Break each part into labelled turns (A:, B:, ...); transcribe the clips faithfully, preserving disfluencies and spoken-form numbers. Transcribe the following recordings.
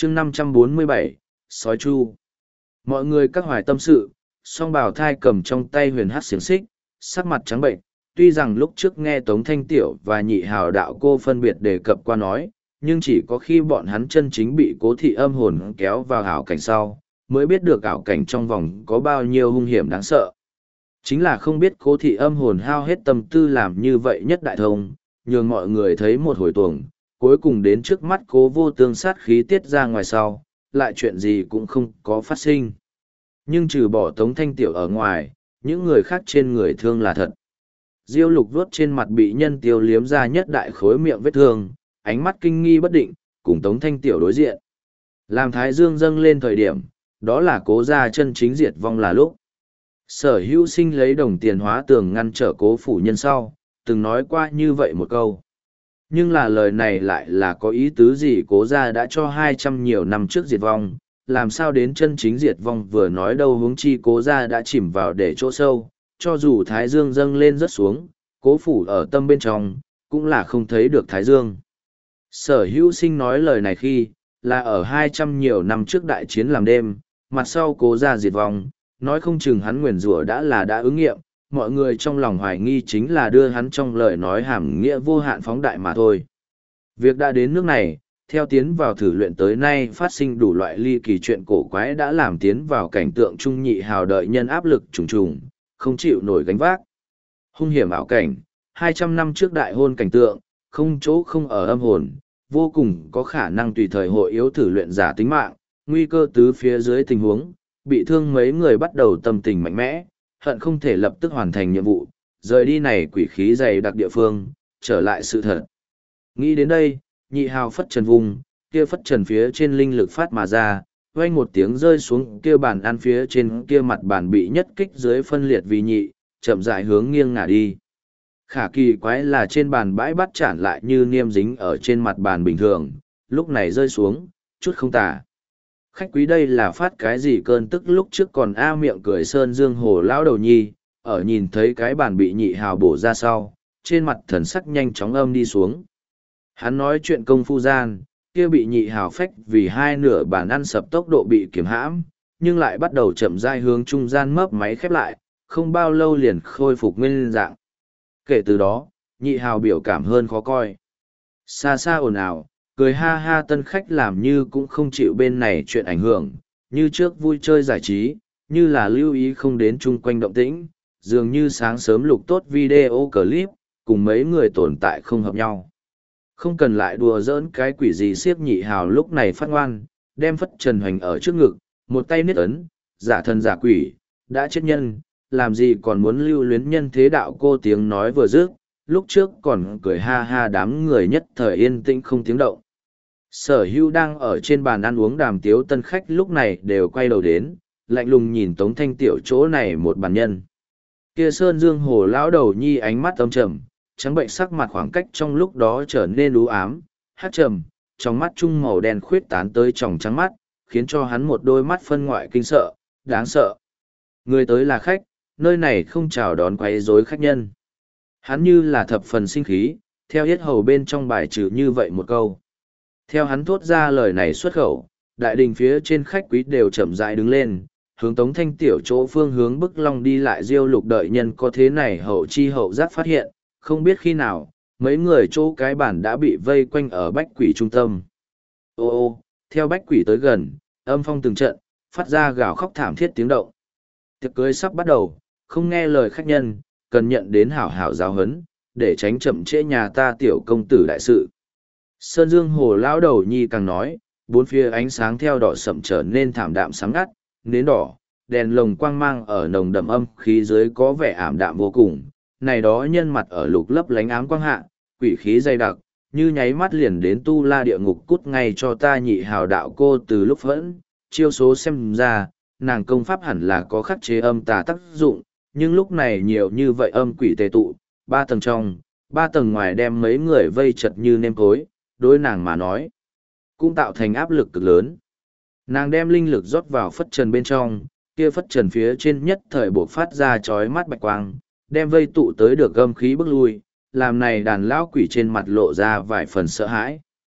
A: chương năm trăm bốn mươi bảy, sói chu. Mọi người các hoài tâm sự, song bào thai cầm trong tay huyền hát xiềng xích, sắc mặt trắng bệnh. Tuy rằng lúc trước nghe Tống Thanh Tiểu và nhị hào đạo cô phân biệt đề cập qua nói, nhưng chỉ có khi bọn hắn chân chính bị cố thị âm hồn kéo vào ảo cảnh sau, mới biết được ảo cảnh trong vòng có bao nhiêu hung hiểm đáng sợ. Chính là không biết cố thị âm hồn hao hết tâm tư làm như vậy nhất đại thông, nhường mọi người thấy một hồi tuồng, cuối cùng đến trước mắt cố vô tương sát khí tiết ra ngoài sau, lại chuyện gì cũng không có phát sinh. Nhưng trừ bỏ Tống Thanh Tiểu ở ngoài, những người khác trên người thương là thật. Diêu Lục vuốt trên mặt bị nhân tiêu liếm ra nhất đại khối miệng vết thương, ánh mắt kinh nghi bất định, cùng Tống Thanh Tiểu đối diện. Làm Thái Dương dâng lên thời điểm, đó là cố gia chân chính diệt vong là lúc. Sở Hữu Sinh lấy đồng tiền hóa tường ngăn trở cố phủ nhân sau, từng nói qua như vậy một câu. Nhưng là lời này lại là có ý tứ gì cố gia đã cho hai trăm nhiều năm trước diệt vong, làm sao đến chân chính diệt vong vừa nói đâu huống chi cố gia đã chìm vào để chỗ sâu, cho dù Thái Dương dâng lên rất xuống, cố phủ ở tâm bên trong, cũng là không thấy được Thái Dương. Sở Hữu Sinh nói lời này khi, là ở hai trăm nhiều năm trước đại chiến làm đêm, mặt sau cố gia diệt vong, nói không chừng hắn nguyền rủa đã là đã ứng nghiệm, mọi người trong lòng hoài nghi chính là đưa hắn trong lời nói hàm nghĩa vô hạn phóng đại mà thôi. Việc đã đến nước này, theo tiến vào thử luyện tới nay phát sinh đủ loại ly kỳ chuyện cổ quái đã làm tiến vào cảnh tượng trung nhị hào đợi nhân áp lực trùng trùng, không chịu nổi gánh vác. Hung hiểm ảo cảnh, hai trăm năm trước đại hôn cảnh tượng, không chỗ không ở âm hồn, vô cùng có khả năng tùy thời hội yếu thử luyện giả tính mạng, nguy cơ tứ phía dưới tình huống, bị thương mấy người bắt đầu tâm tình mạnh mẽ, hận không thể lập tức hoàn thành nhiệm vụ, rời đi này quỷ khí dày đặc địa phương, trở lại sự thật. Nghĩ đến đây, nhị hào phất trần vùng, kia phất trần phía trên linh lực phát mà ra, vang một tiếng rơi xuống kia bàn ăn phía trên kia mặt bàn bị nhất kích dưới phân liệt vì nhị, chậm rãi hướng nghiêng ngả đi. Khả kỳ quái là trên bàn bãi bắt chản lại như niêm dính ở trên mặt bàn bình thường, lúc này rơi xuống, chút không tả. Khách quý đây là phát cái gì cơn tức lúc trước còn a miệng cười sơn dương hồ lão đầu nhi, ở nhìn thấy cái bàn bị nhị hào bổ ra sau, trên mặt thần sắc nhanh chóng âm đi xuống. Hắn nói chuyện công phu gian, kia bị nhị hào phách vì hai nửa bàn ăn sập tốc độ bị kiểm hãm, nhưng lại bắt đầu chậm rãi hướng trung gian mấp máy khép lại, không bao lâu liền khôi phục nguyên dạng. Kể từ đó, nhị hào biểu cảm hơn khó coi. Xa xa ồn ào, cười ha ha tân khách làm như cũng không chịu bên này chuyện ảnh hưởng, như trước vui chơi giải trí, như là lưu ý không đến chung quanh động tĩnh, dường như sáng sớm lục tốt video clip, cùng mấy người tồn tại không hợp nhau. Không cần lại đùa giỡn cái quỷ gì siếc nhị hào lúc này phát ngoan, đem phất trần hoành ở trước ngực, một tay niết ấn, giả thần giả quỷ, đã chết nhân, làm gì còn muốn lưu luyến nhân thế đạo cô tiếng nói vừa dứt, lúc trước còn cười ha ha đám người nhất thời yên tĩnh không tiếng động. Sở Hữu đang ở trên bàn ăn uống đàm tiếu tân khách lúc này đều quay đầu đến, lạnh lùng nhìn Tống Thanh Tiểu chỗ này một bàn nhân. Kia sơn dương hồ lão đầu nhi ánh mắt âm trầm, trắng bệnh sắc mặt khoảng cách trong lúc đó trở nên u ám, hát trầm, trong mắt trung màu đen khuyết tán tới tròng trắng mắt, khiến cho hắn một đôi mắt phân ngoại kinh sợ, đáng sợ. Người tới là khách, nơi này không chào đón quấy rối khách nhân. Hắn như là thập phần sinh khí, theo yết hầu bên trong bài trừ như vậy một câu. Theo hắn thốt ra lời này xuất khẩu, đại đình phía trên khách quý đều chậm rãi đứng lên, hướng Tống Thanh Tiểu chỗ phương hướng bức long đi lại. Diêu Lục đợi nhân có thế này hậu chi hậu giác phát hiện, không biết khi nào, mấy người chỗ cái bản đã bị vây quanh ở bách quỷ trung tâm. Ô ô, theo bách quỷ tới gần, âm phong từng trận, phát ra gào khóc thảm thiết tiếng động. Tiệc cưới sắp bắt đầu, không nghe lời khách nhân, cần nhận đến hảo hảo giáo huấn, để tránh chậm trễ nhà ta tiểu công tử đại sự. Sơn Dương Hồ lão đầu nhi càng nói, bốn phía ánh sáng theo đỏ sậm trở nên thảm đạm sáng ngắt, nến đỏ, đèn lồng quang mang ở nồng đậm âm khí dưới có vẻ ảm đạm vô cùng. Này đó nhân mặt ở lục lấp lánh ám quang hạ, quỷ khí dày đặc, như nháy mắt liền đến tu la địa ngục cút ngay cho ta nhị hào đạo cô từ lúc vẫn, chiêu số xem ra, nàng công pháp hẳn là có khắc chế âm tà tác dụng, nhưng lúc này nhiều như vậy âm quỷ tề tụ, ba tầng trong, ba tầng ngoài đem mấy người vây chật như nêm cối, đối nàng mà nói, cũng tạo thành áp lực cực lớn. Nàng đem linh lực rót vào phất trần bên trong, kia phất trần phía trên nhất thời buộc phát ra chói mắt bạch quang, đem vây tụ tới được âm khí bức lui, làm này đàn lão quỷ trên mặt lộ ra vài phần sợ hãi.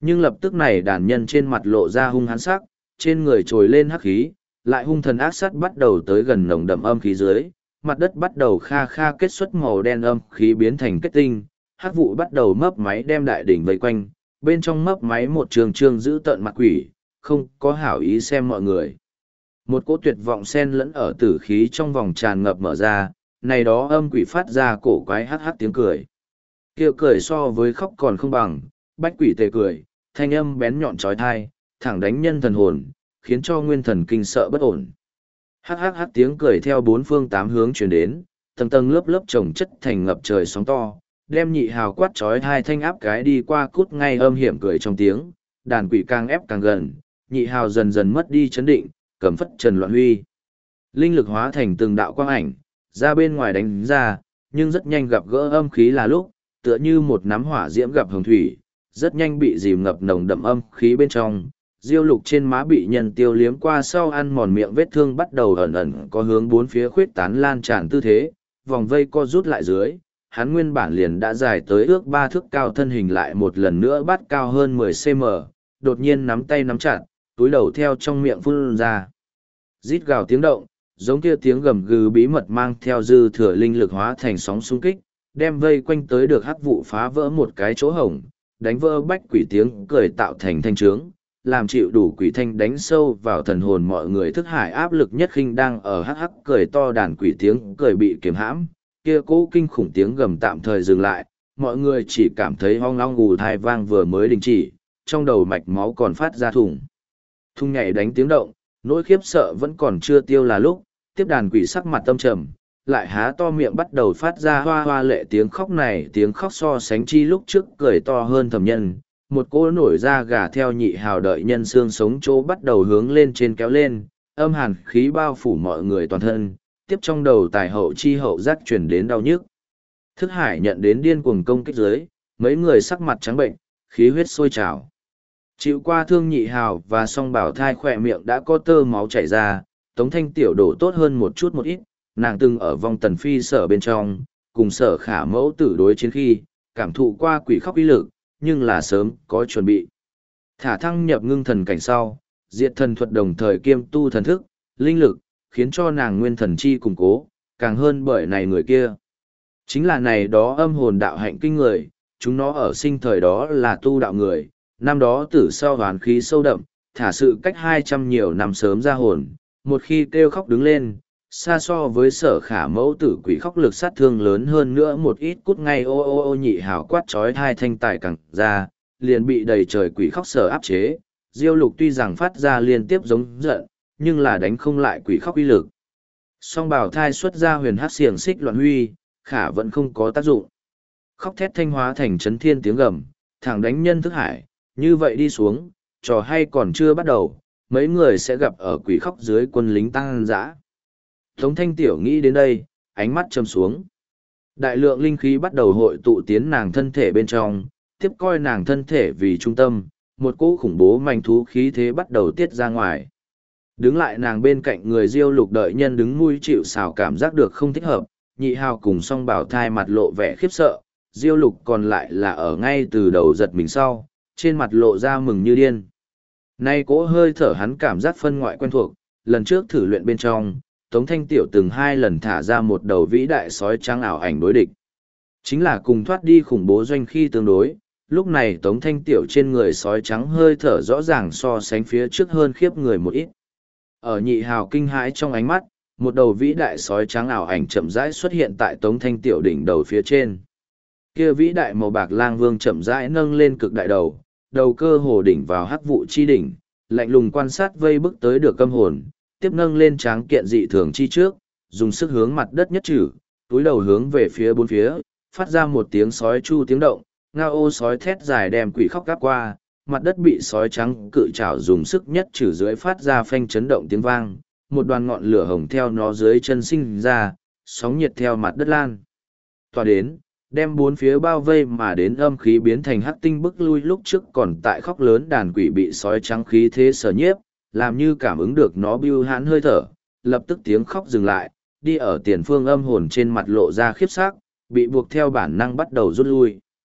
A: Nhưng lập tức này đàn nhân trên mặt lộ ra hung hãn sắc, trên người trồi lên hắc khí, lại hung thần ác sát bắt đầu tới gần nồng đậm âm khí dưới, mặt đất bắt đầu kha kha kết xuất màu đen âm khí biến thành kết tinh, hắc vụ bắt đầu mấp máy đem đại đỉnh vây quanh, bên trong mấp máy một trường trương giữ tận mặt quỷ, không có hảo ý xem mọi người. Một cỗ tuyệt vọng xen lẫn ở tử khí trong vòng tràn ngập mở ra, này đó âm quỷ phát ra cổ quái hát hát tiếng cười. Kêu cười so với khóc còn không bằng, bách quỷ tề cười, thanh âm bén nhọn trói thai, thẳng đánh nhân thần hồn, khiến cho nguyên thần kinh sợ bất ổn. Hát hát hát tiếng cười theo bốn phương tám hướng truyền đến, tầng tầng lớp lớp chồng chất thành ngập trời sóng to, đem nhị hào quát trói hai thanh áp cái đi qua cút ngay âm hiểm cười trong tiếng, đàn quỷ càng ép càng gần, nhị hào dần dần mất đi chấn định, cầm phất trần loạn huy. Linh lực hóa thành từng đạo quang ảnh, ra bên ngoài đánh ra, nhưng rất nhanh gặp gỡ âm khí là lúc, tựa như một nắm hỏa diễm gặp hồng thủy, rất nhanh bị dìm ngập nồng đậm âm khí bên trong. Diêu lục trên má bị nhân tiêu liếm qua sau ăn mòn miệng vết thương bắt đầu ẩn ẩn có hướng bốn phía khuyết tán lan tràn tư thế, vòng vây co rút lại dưới, hắn nguyên bản liền đã dài tới ước ba thước cao thân hình lại một lần nữa bắt cao hơn mười xăng-ti-mét, đột nhiên nắm tay nắm chặt, túi đầu theo trong miệng phun ra. Rít gào tiếng động, giống kia tiếng gầm gừ bí mật mang theo dư thừa linh lực hóa thành sóng xung kích, đem vây quanh tới được hắc vụ phá vỡ một cái chỗ hổng, đánh vỡ bách quỷ tiếng cười tạo thành thanh trướng, làm chịu đủ quỷ thanh đánh sâu vào thần hồn mọi người thức hải áp lực nhất khinh đang ở hắc hắc cười to đàn quỷ tiếng cười bị kiềm hãm, kia cố kinh khủng tiếng gầm tạm thời dừng lại, mọi người chỉ cảm thấy hoang long gù thai vang vừa mới đình chỉ, trong đầu mạch máu còn phát ra thủng. Thung nhảy đánh tiếng động, nỗi khiếp sợ vẫn còn chưa tiêu là lúc, tiếp đàn quỷ sắc mặt tâm trầm, lại há to miệng bắt đầu phát ra hoa hoa lệ tiếng khóc này, tiếng khóc so sánh chi lúc trước cười to hơn thầm nhân, một cỗ nổi da gà theo nhị hào đợi nhân xương sống chỗ bắt đầu hướng lên trên kéo lên, âm hàn khí bao phủ mọi người toàn thân, tiếp trong đầu tài hậu chi hậu giác chuyển đến đau nhức. Thức hải nhận đến điên cuồng công kích dưới, mấy người sắc mặt trắng bệnh, khí huyết sôi trào. Chịu qua thương nhị hào và song bảo thai khỏe miệng đã có tơ máu chảy ra, Tống Thanh Tiểu đổ tốt hơn một chút một ít, nàng từng ở vong tần phi sở bên trong, cùng sở khả mẫu tử đối chiến khi, cảm thụ qua quỷ khóc uy lực, nhưng là sớm có chuẩn bị. Thả thăng nhập ngưng thần cảnh sau, diệt thần thuật đồng thời kiêm tu thần thức, linh lực, khiến cho nàng nguyên thần chi củng cố, càng hơn bởi này người kia. Chính là này đó âm hồn đạo hạnh kinh người, chúng nó ở sinh thời đó là tu đạo người, năm đó tử sau hoán khí sâu đậm, thả sự cách hai trăm nhiều năm sớm ra hồn, một khi kêu khóc đứng lên, xa so với sở khả mẫu tử quỷ khóc lực sát thương lớn hơn nữa một ít cút ngay ô ô ô nhị hào quát trói hai thanh tài càng ra, liền bị đầy trời quỷ khóc sở áp chế. Diêu lục tuy rằng phát ra liên tiếp giống giận, nhưng là đánh không lại quỷ khóc uy lực. Song bảo thai xuất ra huyền hát xiềng xích loạn huy, khả vẫn không có tác dụng. Khóc thét thanh hóa thành chấn thiên tiếng gầm, thẳng đánh nhân thức hải, như vậy đi xuống, trò hay còn chưa bắt đầu, mấy người sẽ gặp ở quỷ khóc dưới quân lính tăng dã. Tống Thanh Tiểu nghĩ đến đây, ánh mắt châm xuống. Đại lượng linh khí bắt đầu hội tụ tiến nàng thân thể bên trong, tiếp coi nàng thân thể vì trung tâm, một cỗ khủng bố manh thú khí thế bắt đầu tiết ra ngoài. Đứng lại nàng bên cạnh người Diêu lục đợi nhân đứng mũi chịu sào cảm giác được không thích hợp, nhị hào cùng song bảo thai mặt lộ vẻ khiếp sợ, Diêu lục còn lại là ở ngay từ đầu giật mình sau, trên mặt lộ ra mừng như điên. Nay cỗ hơi thở hắn cảm giác phân ngoại quen thuộc, lần trước thử luyện bên trong, Tống Thanh Tiểu từng hai lần thả ra một đầu vĩ đại sói trắng ảo ảnh đối địch. Chính là cùng thoát đi khủng bố doanh khi tương đối, lúc này Tống Thanh Tiểu trên người sói trắng hơi thở rõ ràng so sánh phía trước hơn khiếp người một ít. Ở nhị hào kinh hãi trong ánh mắt, một đầu vĩ đại sói trắng ảo ảnh chậm rãi xuất hiện tại Tống Thanh Tiểu đỉnh đầu phía trên. Kia vĩ đại màu bạc lang vương chậm rãi nâng lên cực đại đầu, đầu cơ hồ đỉnh vào hắc vụ chi đỉnh, lạnh lùng quan sát vây bước tới được câm hồn, tiếp nâng lên tráng kiện dị thường chi trước, dùng sức hướng mặt đất nhất trừ, túi đầu hướng về phía bốn phía, phát ra một tiếng sói chu tiếng động, ngao ô sói thét dài đem quỷ khóc gáp qua, mặt đất bị sói trắng cự trảo dùng sức nhất trừ dưới phát ra phanh chấn động tiếng vang, một đoàn ngọn lửa hồng theo nó dưới chân sinh ra, sóng nhiệt theo mặt đất lan. Tỏa đến, đem bốn phía bao vây mà đến âm khí biến thành hắc tinh bức lui lúc trước còn tại khóc lớn đàn quỷ bị sói trắng khí thế sở nhiếp, làm như cảm ứng được nó bưu hãn hơi thở, lập tức tiếng khóc dừng lại, đi ở tiền phương âm hồn trên mặt lộ ra khiếp sắc, bị buộc theo bản năng bắt đầu rút lui.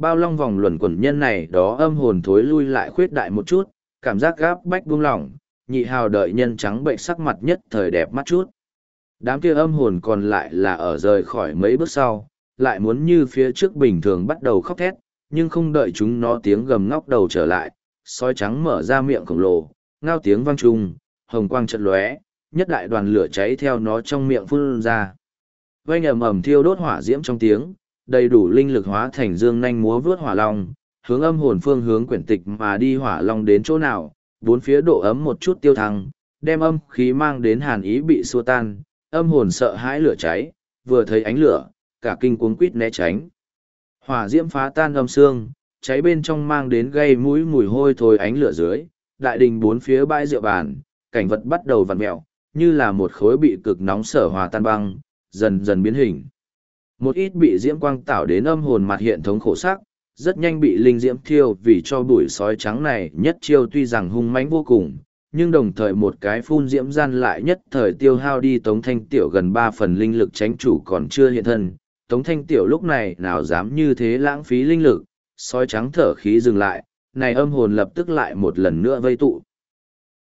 A: Bao long vòng luẩn quẩn nhân này đó âm hồn thối lui lại khuyết đại một chút, cảm giác gáp bách buông lỏng, nhị hào đợi nhân trắng bệnh sắc mặt nhất thời đẹp mắt chút. Đám kia âm hồn còn lại là ở rời khỏi mấy bước sau, lại muốn như phía trước bình thường bắt đầu khóc thét, nhưng không đợi chúng nó tiếng gầm ngóc đầu trở lại, sói trắng mở ra miệng khổng lồ, ngao tiếng vang trung, hồng quang chợt lóe, nhất đại đoàn lửa cháy theo nó trong miệng phun ra. Vang ầm ầm thiêu đốt hỏa diễm trong tiếng, đầy đủ linh lực hóa thành dương nhanh múa vướt hỏa long, hướng âm hồn phương hướng quyển tịch mà đi. Hỏa long đến chỗ nào, bốn phía độ ấm một chút tiêu thăng, đem âm khí mang đến hàn ý bị xua tan, âm hồn sợ hãi lửa cháy, vừa thấy ánh lửa, cả kinh cuống quýt né tránh. Hỏa diễm phá tan âm xương, cháy bên trong mang đến gây mũi mùi hôi thối. Ánh lửa dưới, đại đình bốn phía bãi rượu bàn, cảnh vật bắt đầu vặn mẹo, như là một khối bị cực nóng sở hòa tan băng, dần dần biến hình. Một ít bị diễm quang tạo đến âm hồn mặt hiện thống khổ sắc, rất nhanh bị linh diễm thiêu vì cho bụi. Sói trắng này nhất chiêu tuy rằng hung mãnh vô cùng, nhưng đồng thời một cái phun diễm gian lại nhất thời tiêu hao đi Tống Thanh Tiểu gần ba phần linh lực. Tránh chủ còn chưa hiện thân, Tống Thanh Tiểu lúc này nào dám như thế lãng phí linh lực. Sói trắng thở khí dừng lại, này âm hồn lập tức lại một lần nữa vây tụ.